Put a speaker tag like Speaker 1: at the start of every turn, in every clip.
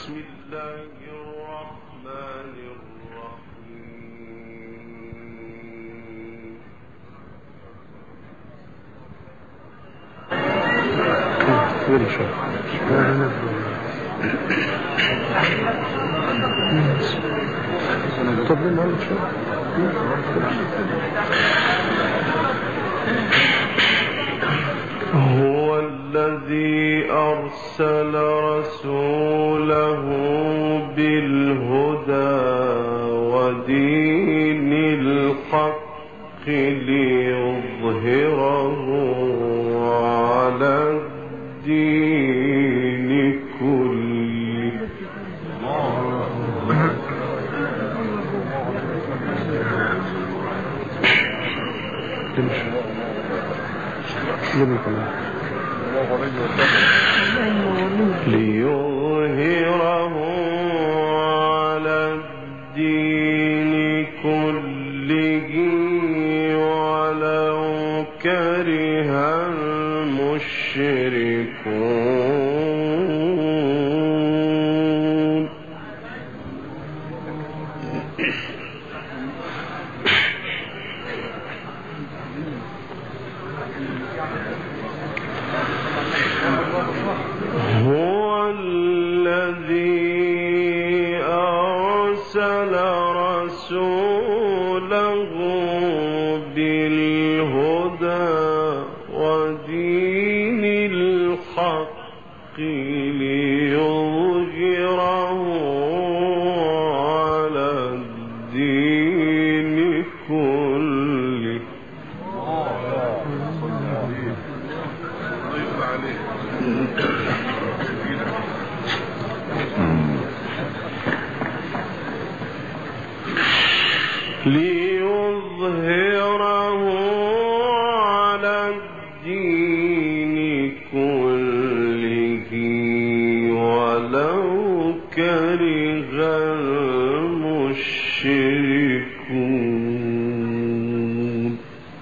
Speaker 1: بسم الله الرحمن الرحيم هو الذي أرسل رسوله بالهدى ودين الحق ليظهره على الدين كله. ليظهره على الدين كله ولو كره المشركون. هو الذي أرسل رسوله بالهدى ودين الحق ليظهره على الدين كله. ليظهره على الدين كله ولو كره المشركون.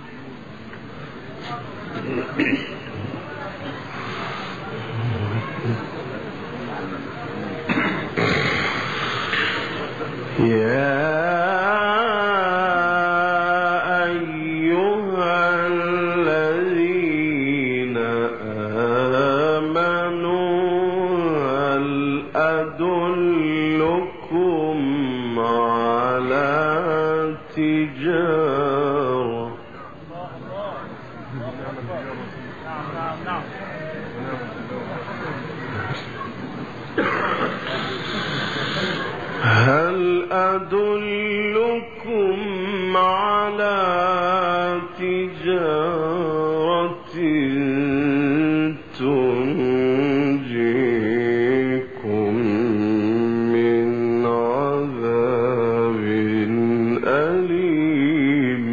Speaker 1: يا أيها الذين آمنوا هل أدلكم على تجارة هل أدلكم على تجارة تنجيكم من عذاب أليم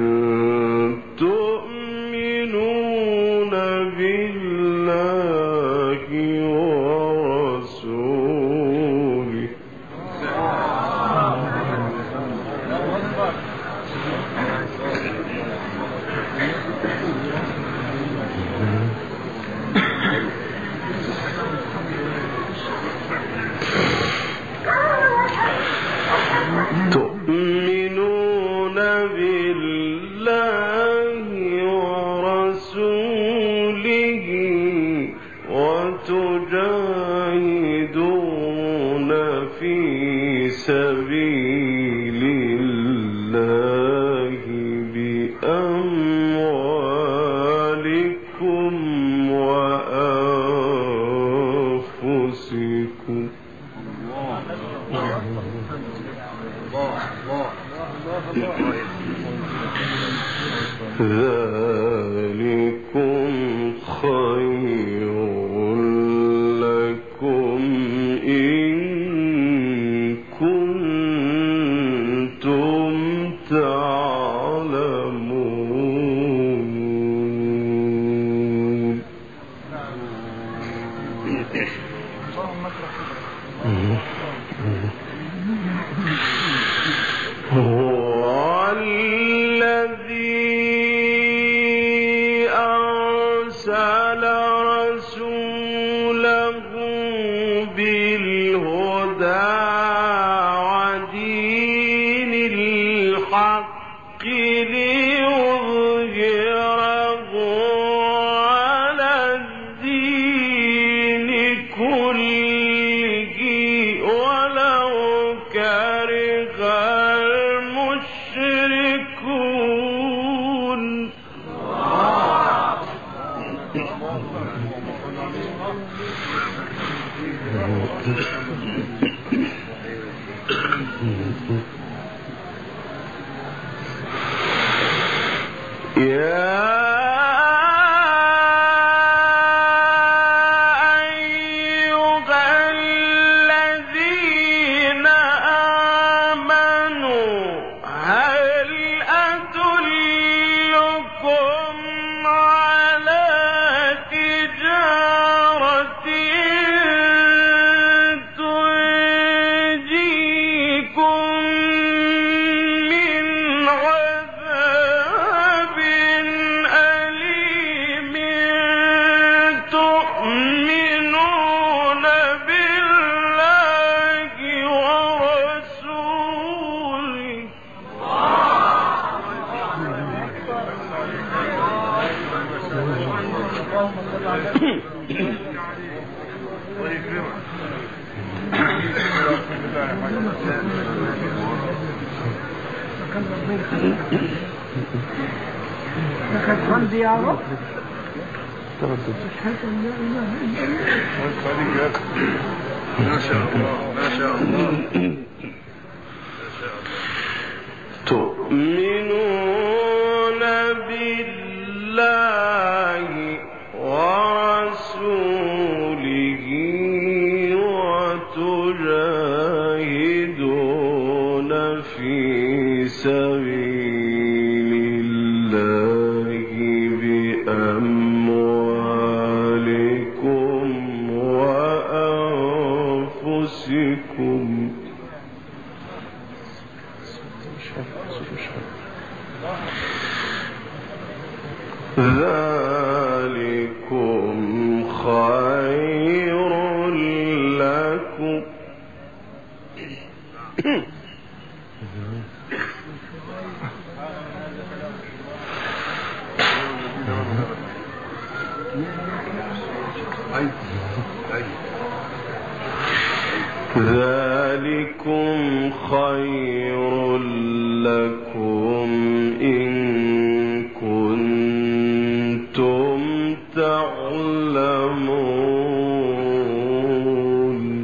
Speaker 1: تؤمنون بالله ورسوله تؤمنون بالله ورسوله وتجاهدون في سبيل الله بأموالكم وأنفسكم. ذلكم خير لكم إن كنتم تعلمون. هو الذي أرسل رسوله بالهدى تؤمنون بالله ورسوله وتجاهدون في سبيل الله بأموالكم وأنفسكم ذلكم خير لكم ذلكم خير لكم إن كنتم تعلمون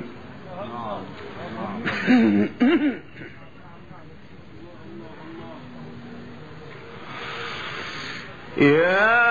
Speaker 1: يا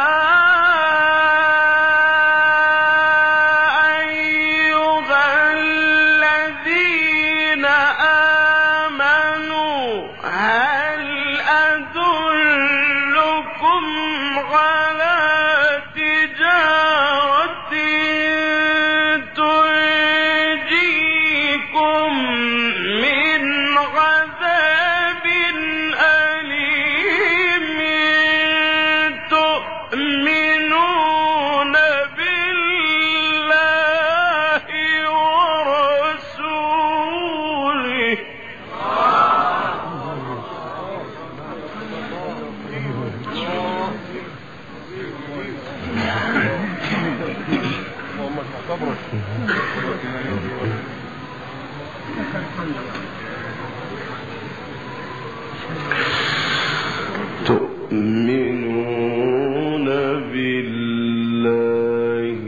Speaker 1: تؤمنون بالله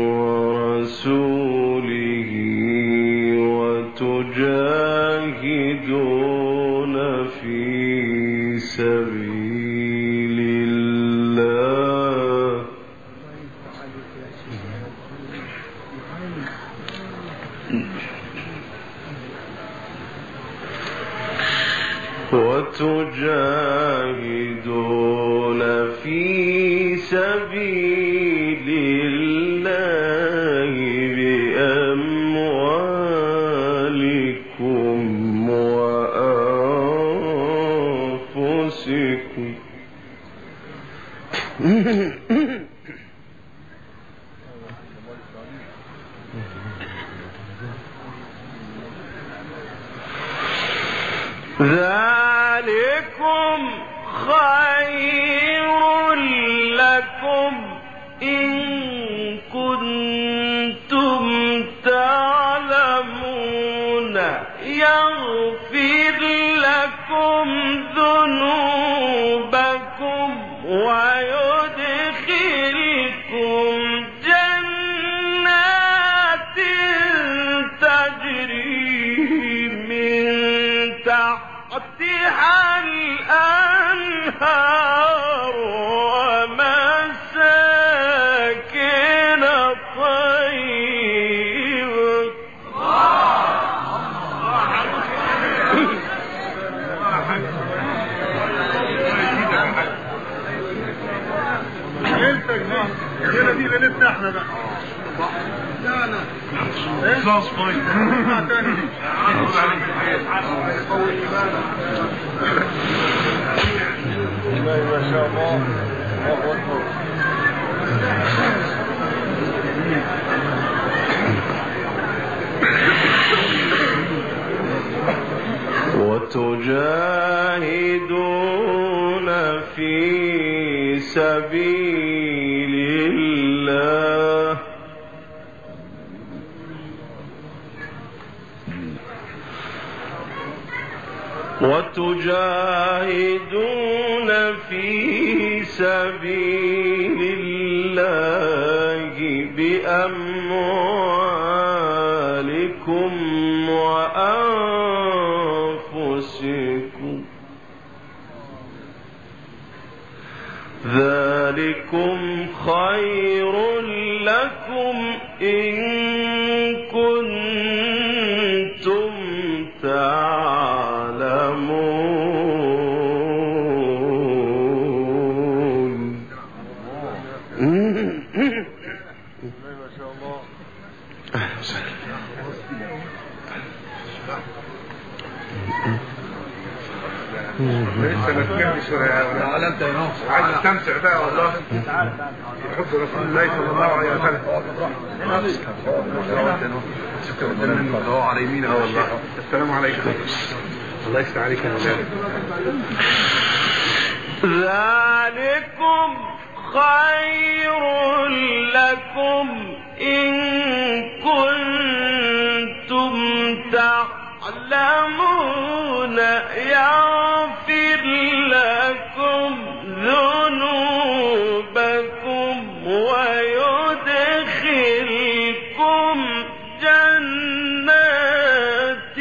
Speaker 1: ورسوله وتجاهدون في سبيل الله وتجاهدون في سبيل الله بأموالكم وأنفسكم ذلكم خير لكم إن كنتم تعلمون يغفر لكم ذنوبكم ويدخلكم جنات الأنهار ومساكن طيبة.
Speaker 2: الليلة دي ليلتنا احنا بقى. خلاص طيب. ما شاء الله. الله أكبر.
Speaker 1: وتجاهدون في سبيل الله بأموالكم وأنفسكم ذلكم خير لكم إن كنتم تعلمون.
Speaker 2: ما شاء الله. لسه ما سمعتش ولا علمت يا ناصر. عايز استمتع بقى والله بحب رسول الله صلى الله عليه وسلم. شكرا على يمينه والله. السلام عليكم. الله يفتح عليك يا مولانا.
Speaker 1: ذلكم خير لكم إن كنتم تعلمون يغفر لكم ذنوبكم ويدخلكم جنات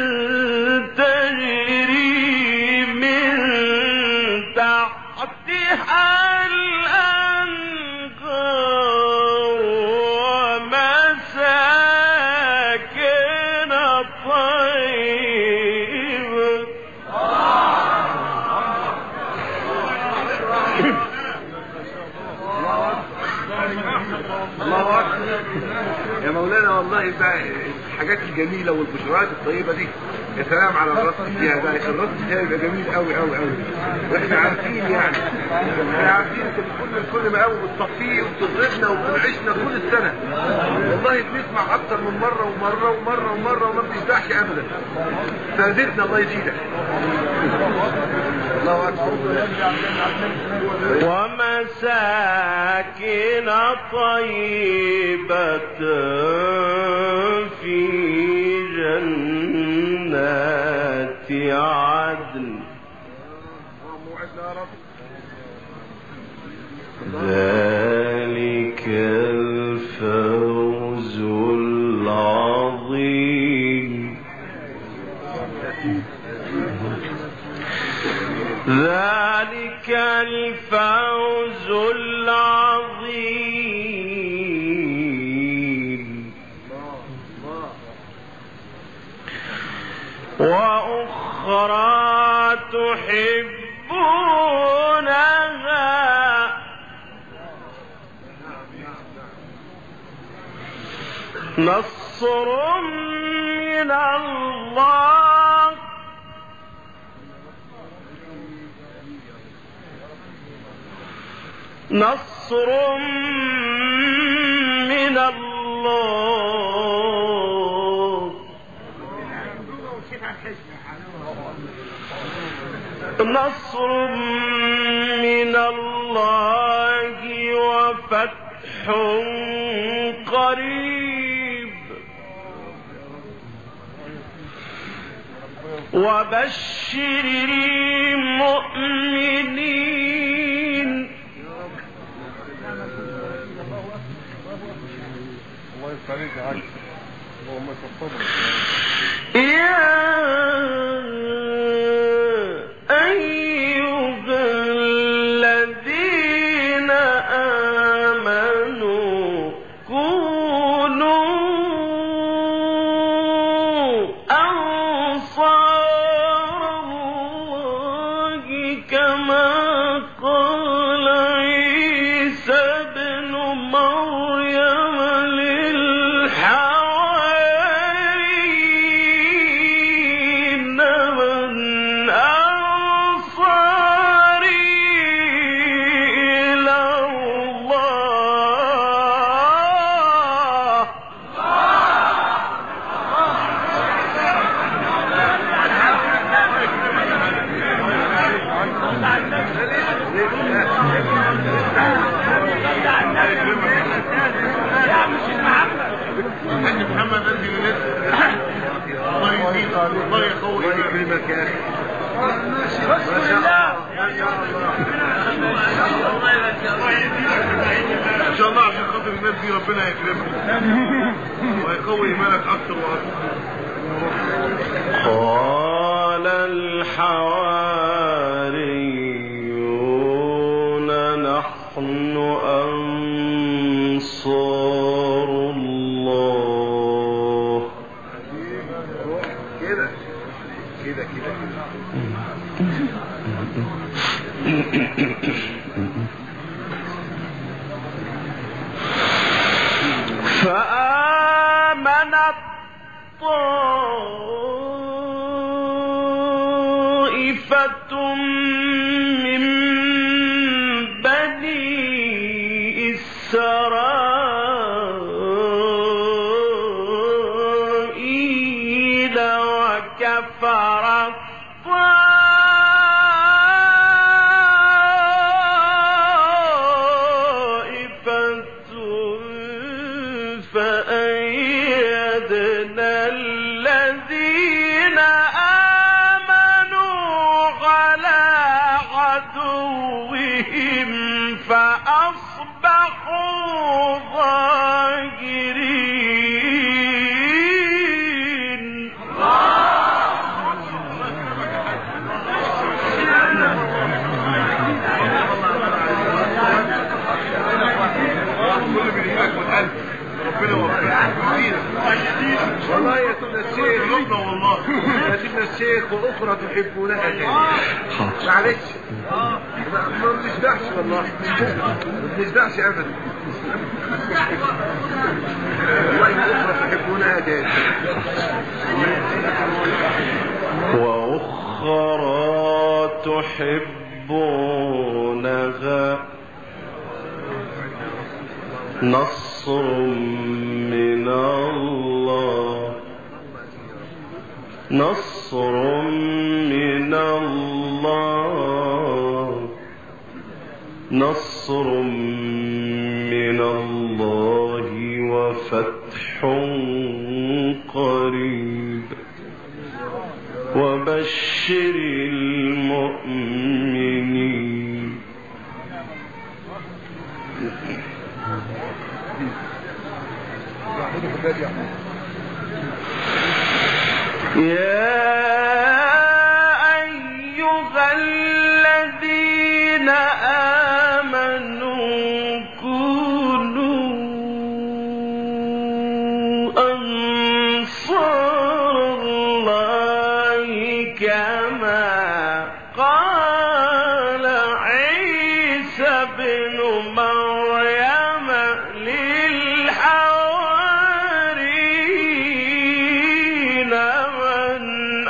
Speaker 1: تجري من تحتها الأنهار ومساكن طيبة.
Speaker 2: الله أكبر يا مولانا. والله بقى الحاجات الجميلة والبشرات الطيبة دي يا سلام على الرصد فيها بقى. الرصد فيها يبقى جميل قوي قوي قوي. واحنا عارفين يعني احنا عارفين انت بتقول كل ما قوي بتصفيه وبتضربنا وبتنعشنا طول السنة. والله بنسمع اكتر من مرة ومرة ومرة ومرة وما بتشبعش ابدا. فزدنا الله يزيدك. الله اكبر.
Speaker 1: ومساكن طيبة في جنات عدن ذلك الفوز العظيم. ذلك الفوز العظيم. وأخرى تحبونها نصر من الله نصر من الله نصر من الله وفتح قريب وبشر المؤمنين.
Speaker 2: الله يسعدك يا حاج. اللهم تفضل.
Speaker 1: يا
Speaker 2: الحاج محمد قلبي لله. الله يزيد، الله يقوي، الله يكرمك يا اخي. ما شاء الله ما شاء الله ان شاء الله. عشان خاطر الناس دي ربنا يكرمك ويقوي ايمانك اكتر واكتر.
Speaker 1: قال الحواريون نحن أنصار الله.
Speaker 2: كده كده كده
Speaker 1: فآمنت طائفة من بني إسرائيل وكفر طائفة فأيدنا الذين آمنوا على عدوهم فأصبحوا ظاهرين.
Speaker 2: كل من ايدك والقلب ربنا يوفقك. والله يا سيدنا الشيخ، والله يا سيدنا الشيخ، واخرى تحبونها تاني. معلش ما بنشبعش والله، ما بنشبعش ابدا. والله واخرى تحبونها تاني.
Speaker 1: وأخرى تحبونها نصر من الله، نصر من الله، نصر من الله وفتح قريب وبشر المؤمنين. يا أيها الذين آمنوا كونوا أنصار الله كما قال عيسى بن مريم للحواريين من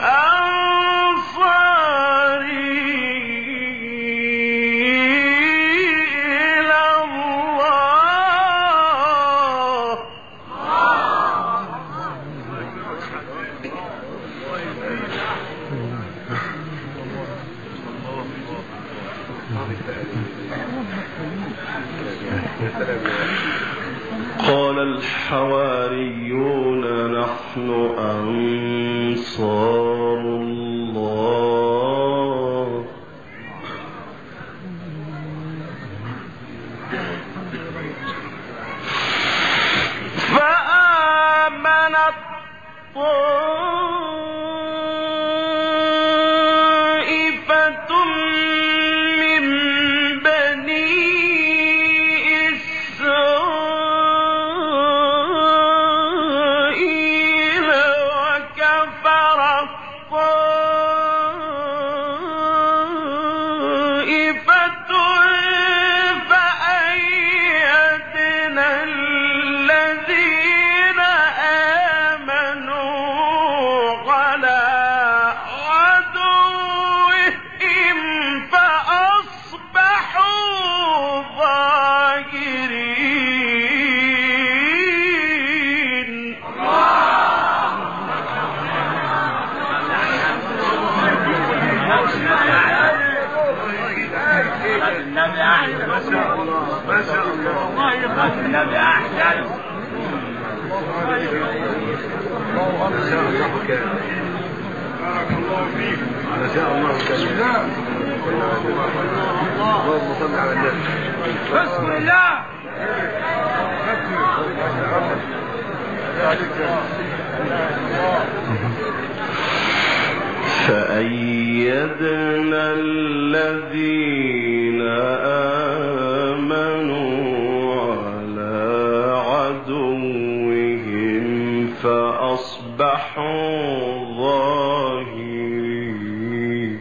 Speaker 1: أنصاري إلى الله. قال الحواريون نحن أنصار الله. فآمنت طائفة من بني إسرائيل وكفر طائفة فأيدنا الذين آمنوا
Speaker 2: كان بارك الله فيك ما شاء الله كان اللهم صل على النبي
Speaker 1: بسم الله
Speaker 3: فأيدنا الذين آمنوا على عدوهم فأصبحوا ظاهرين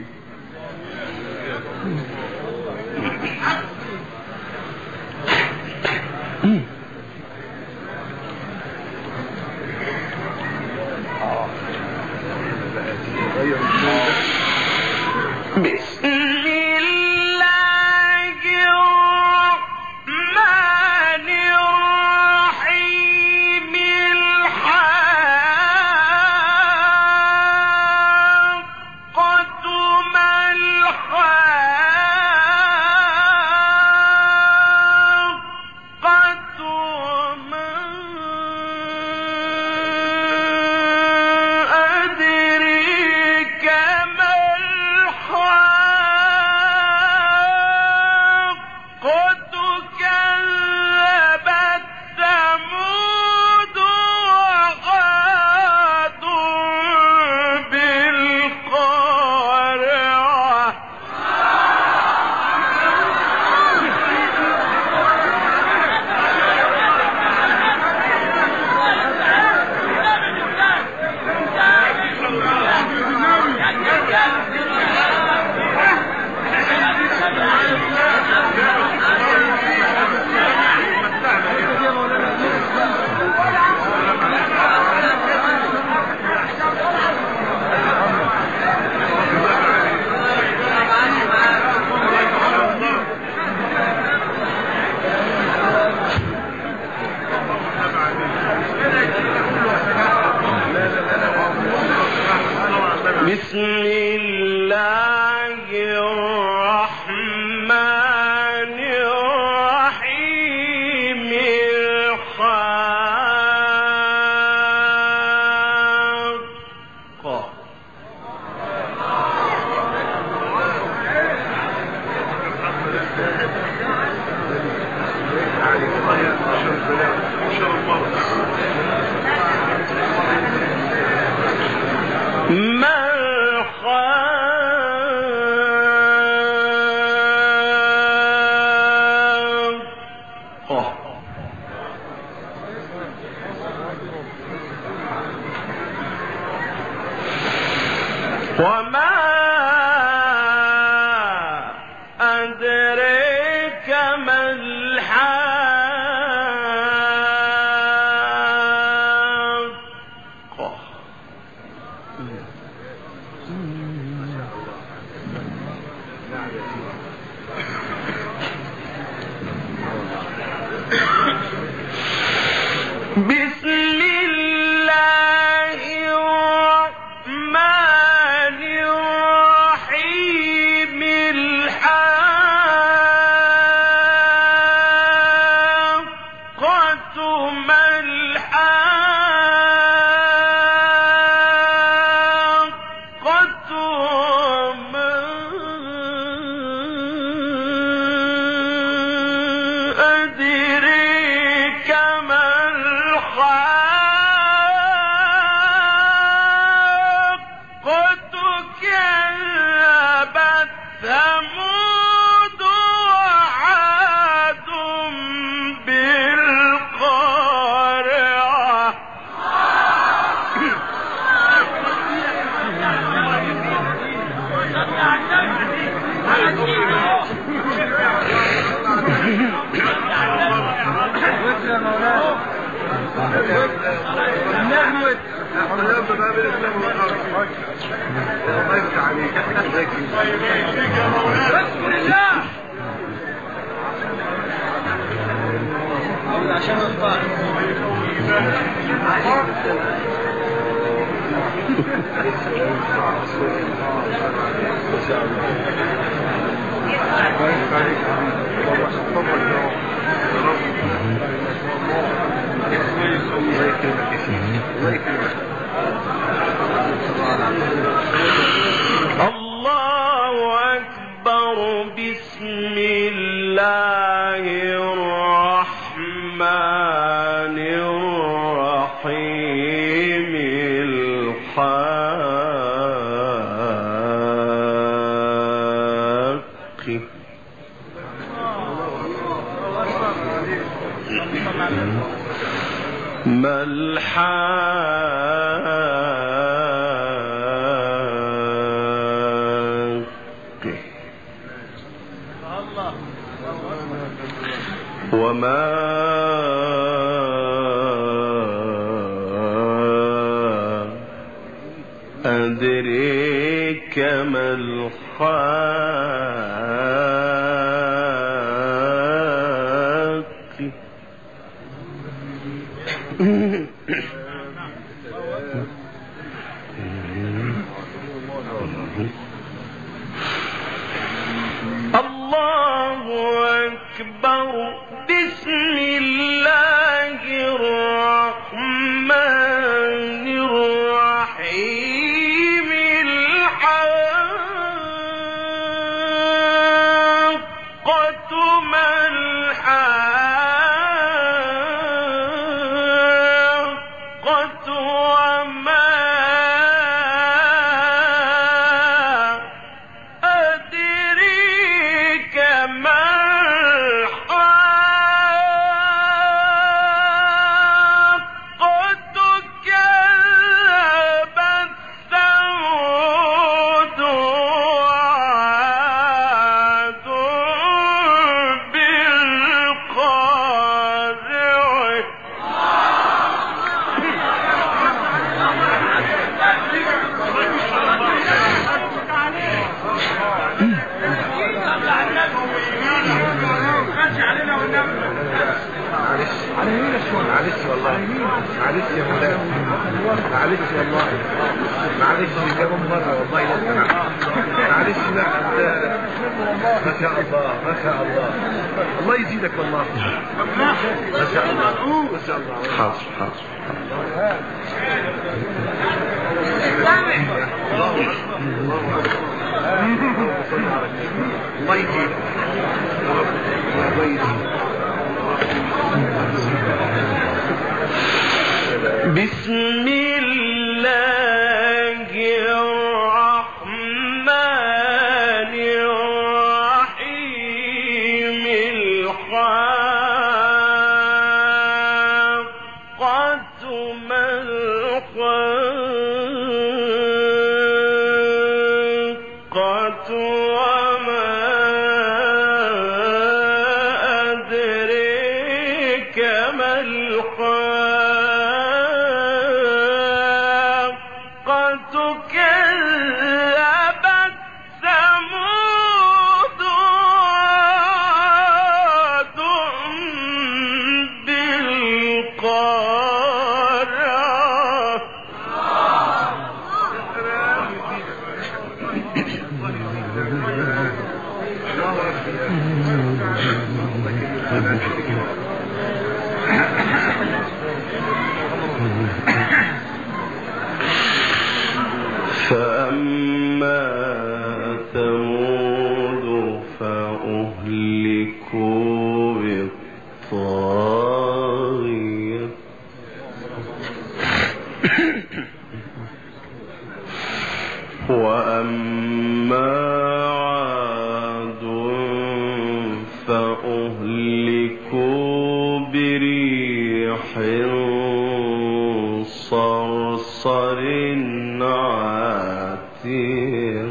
Speaker 3: بسم الله الرحمن الرحيم الحاقة ما الحاقة ما أدريك ما الحاقة كذبت ثمود وعاد بالقارعة بسم الله الرحمن الرحيم الحاقة ما الحاقة وما أدريك ما الحاقة بسم الله الرحمن الرحيم الحاقة ما الحاقة ما أدريك ما الحاقة كذبت ثمود وعاد بالقارعة
Speaker 1: عشان الطاق
Speaker 2: الله يكرمك.
Speaker 3: الله أكبر. بسم الله الرحمن الرحيم. الحق ما الحق وما أدريك ما الحق الله أكبر. بسم الله الرحمن الرحيم. الحق ما الحق وما أدريك ما الحق. كذبت ثمود وعاد بالقارعة.
Speaker 2: معلش والله، معلش يا مولانا، معلش والله، معلش كمان مرة والله لو سمحت، معلش. لا ما شاء الله ما شاء الله، الله يزيدك والله، ما شاء الله ما شاء الله.
Speaker 3: حاضر حاضر.
Speaker 2: الله يزيدك الله يزيدك.
Speaker 3: بسم الله الرحمن الرحيم. الحق ما الحق وما أدريك ما الحق. كذبت ثمود وعاد بالقارعة. فأما ثمود فأهلكوا بالطاغية. وأما عاد فأهلكوا بريح صرصر عاتية.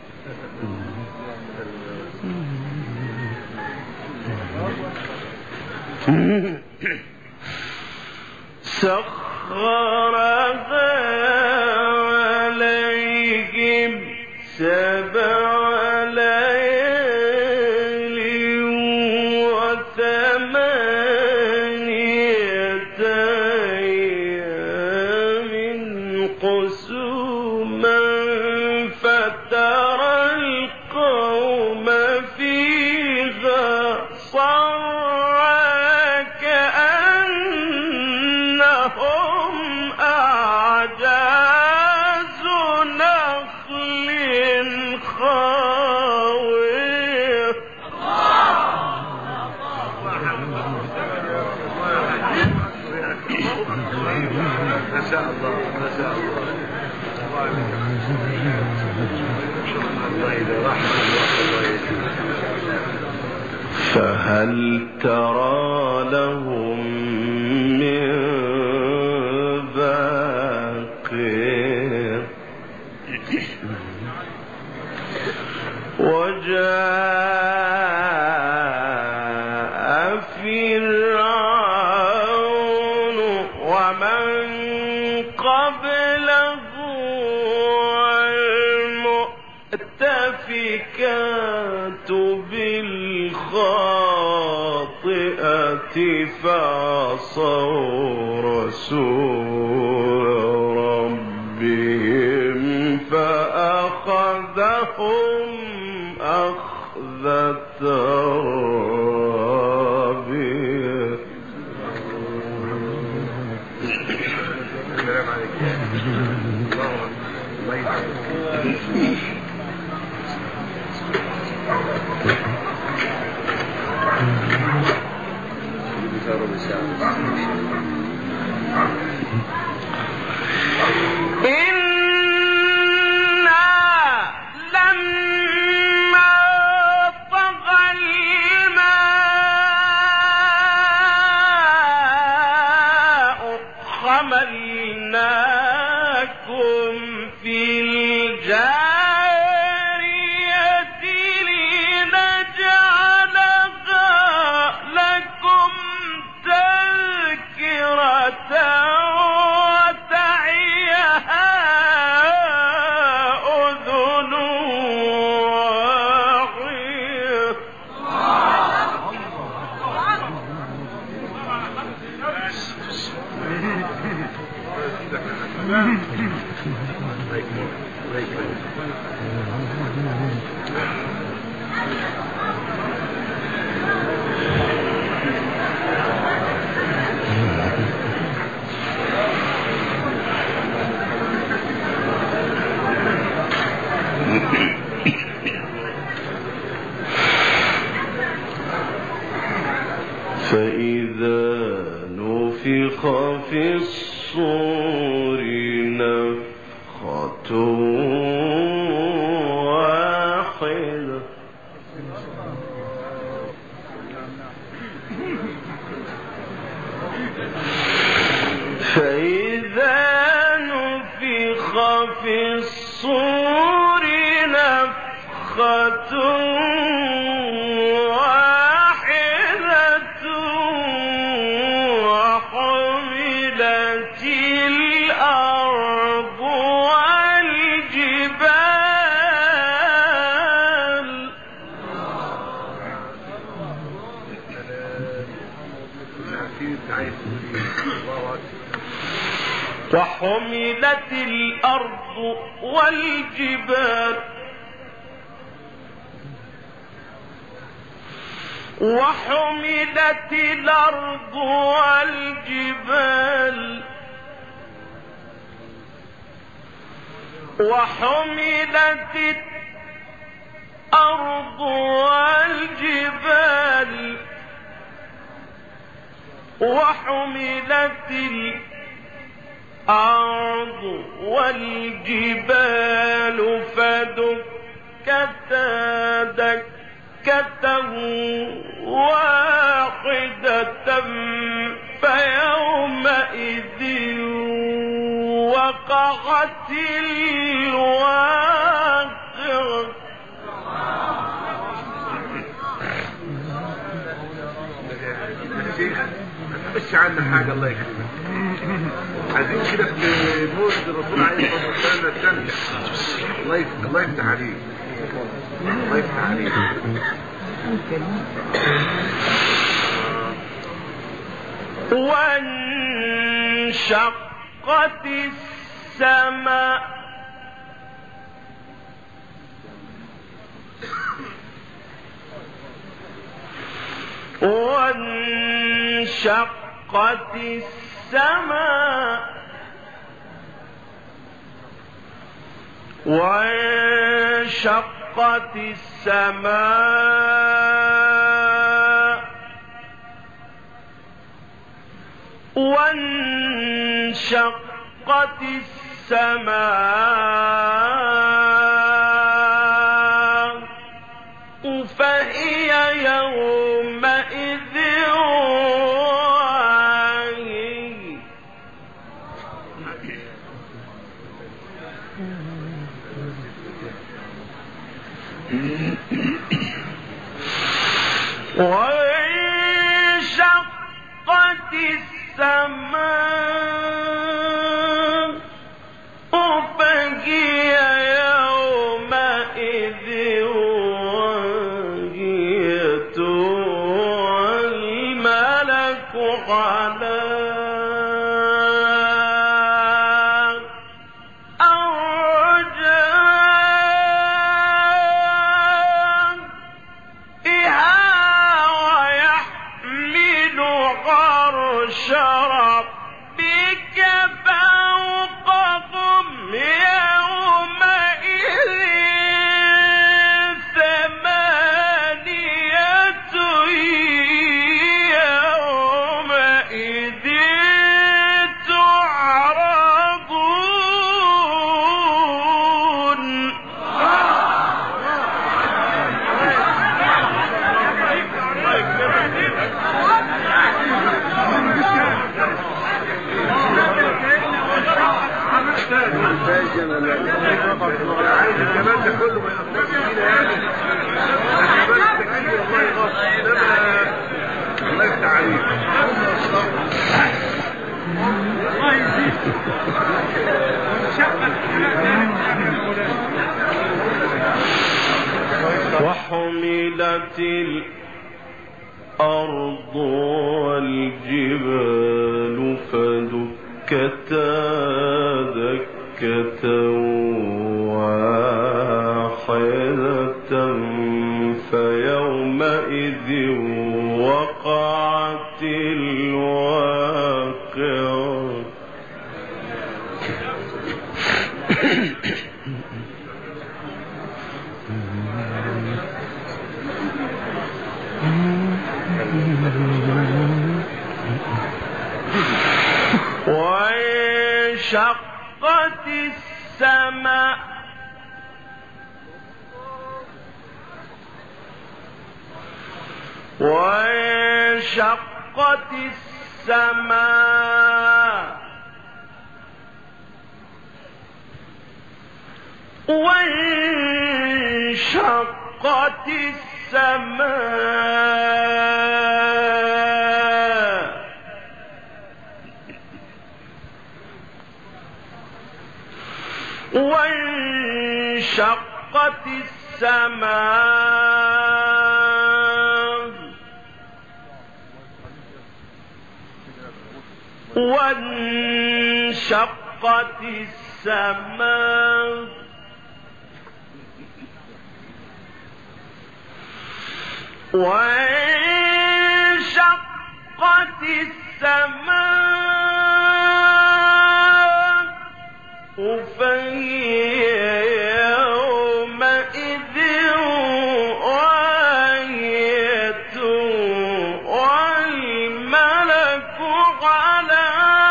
Speaker 3: سخرها عليهم 7 ليال و8 أيام حسوما فترى القوم فيها صرعى كأنهم أعجاز نخل
Speaker 2: شاء الله ما شاء الله. الله إذا رحمة الله
Speaker 3: فهل ترى لهم من باقين وجاء فرعون ومن قبله والمؤتفكات بالخاطئة فعصوا رسول ربهم فأخذهم أخذة رابية.
Speaker 2: السلام عليكم. الله يسلمك.
Speaker 3: إنا لما طغى الماء حملناكم في الجارية لنجعلها لكم تذكرة وتعيها أذن واعية. فإذا نفخ في الصور نفخة واحدة فإذا نفخ في الصور نفخة واحدة وحملت الأرض والجبال وحملت الأرض والجبال وحملت الأرض والجبال وحملت الأرض والجبال وحملت الأرض والجبال فدكتا دكة واحدة فيومئذ وقعت الواقعة.
Speaker 2: مش عنا حاجة الله يكرمك. عايزين كده في مولد الرسول عليه الصلاة والسلام نستمتع. الله يفتح عليك. الله يفتح عليك.
Speaker 3: وانشقت السماء وانشقت السماء وانشقت السماء وانشقت وانشقت السماء فهي يومئذ واهية وانشقت السماء فهي يومئذ واهية والملك على ربك فوقهم يومئذ ثمانية يومئذ تعرضون
Speaker 2: عايز الجمال ده كله ما يقصرش فينا يعني بس التكليف والله غلط انما الله يفتح عليك
Speaker 1: الله يزيد
Speaker 3: وحملت الأرض والجبال فدكتا دكة واحدة فيومئذ وقعت الواقعة وانشقت السماء وانشقت السماء وانشقت السماء وانشقت السماء وانشقت السماء وانشقت السماء فهي يومئذ واهية والملك على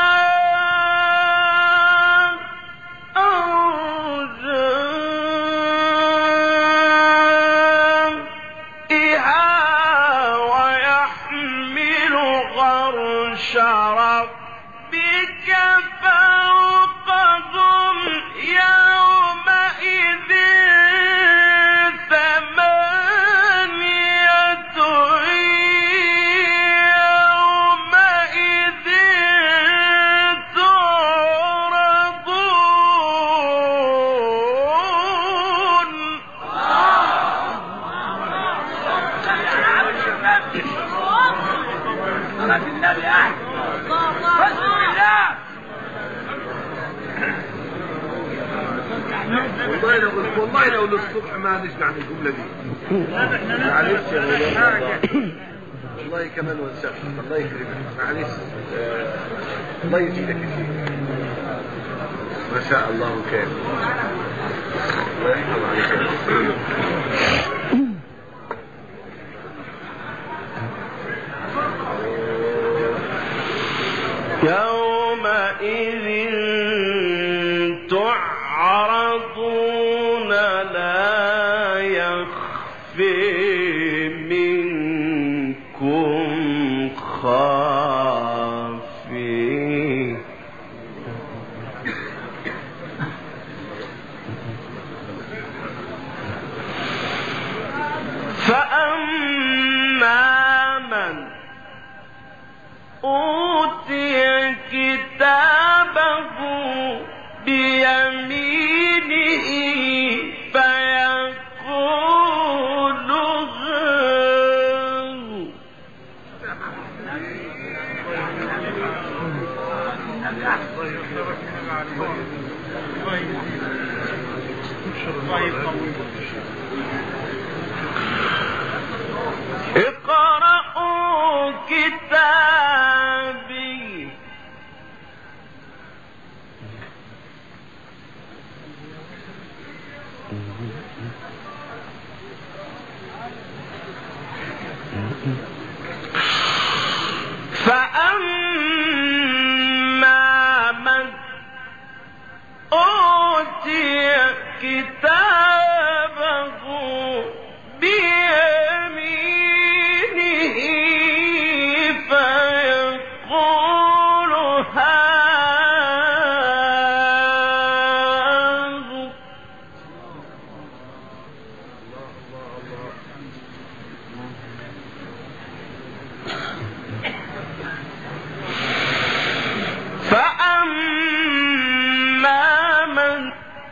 Speaker 3: أرجائها ويحمل عرش ربك فوقهم يومئذ ثمانية يومئذ تعرضون
Speaker 1: صلاة النبي أحد بسم الله
Speaker 2: والله لو للصبح ما نشبع عن الجملة دي معلش يا مولانا والله كمان وانسخ الله يكرمك معلش الله يزيدك يا شيخ ما شاء الله كان الله يحفظ عليك
Speaker 3: يومئذ تعرضون لا يخفي منكم خافي فأما من أوتي كتابه بيمينه فيقول اقرأوا كتابي فأما من أوتي كتابه بيمينه فيقول هاذ فأما من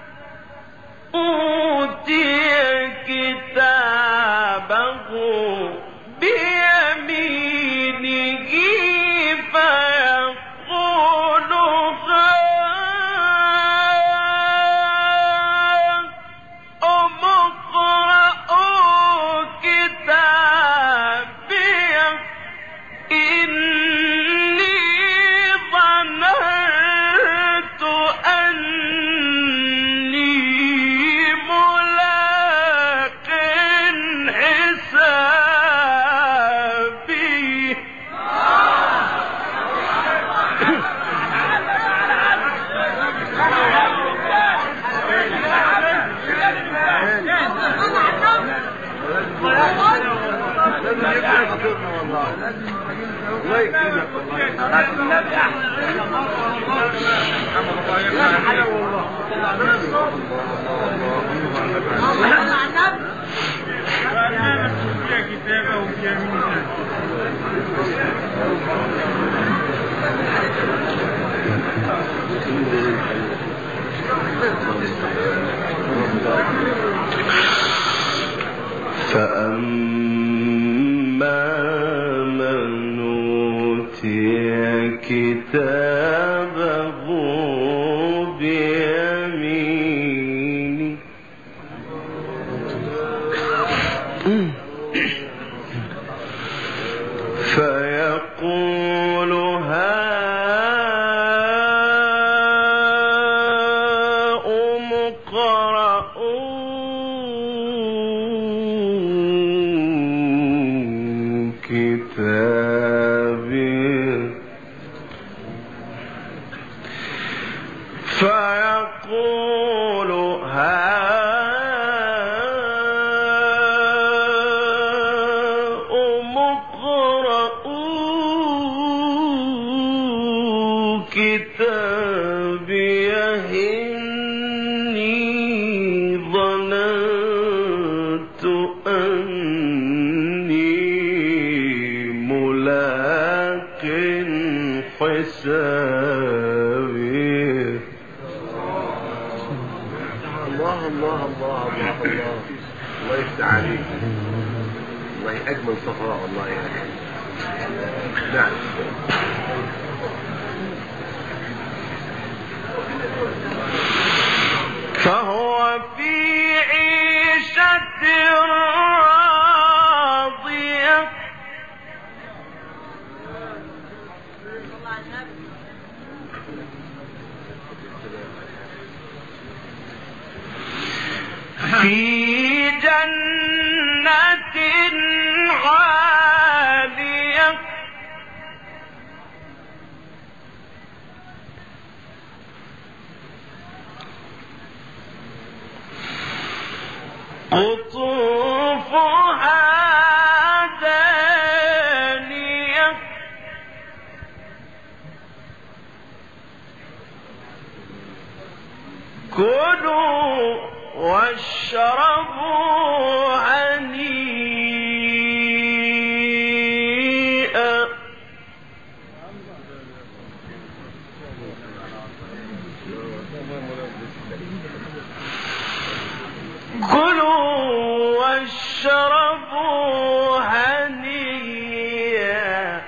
Speaker 3: أوتي كتابه بيمينه فيقول هاؤم اقرءوا كتابي إني ظننت أني ملاق حسابي
Speaker 2: لازم يبقى خطرنا والله. الله يكرمك
Speaker 3: فأما من أوتي كتابه بيمينه فيقول هاؤم اقرءوا كتابي فيقول هاؤم اقرءوا كتابي إني ظننت أني ملاق حسابي.
Speaker 2: الله الله الله الله الله. الله يفتح عليك. والله أجمل صفاء والله يا أخي. نعم.
Speaker 3: فهو في عيشة راضية في جنة عالية كلوا واشربوا هنيئا كلوا واشربوا هنيئا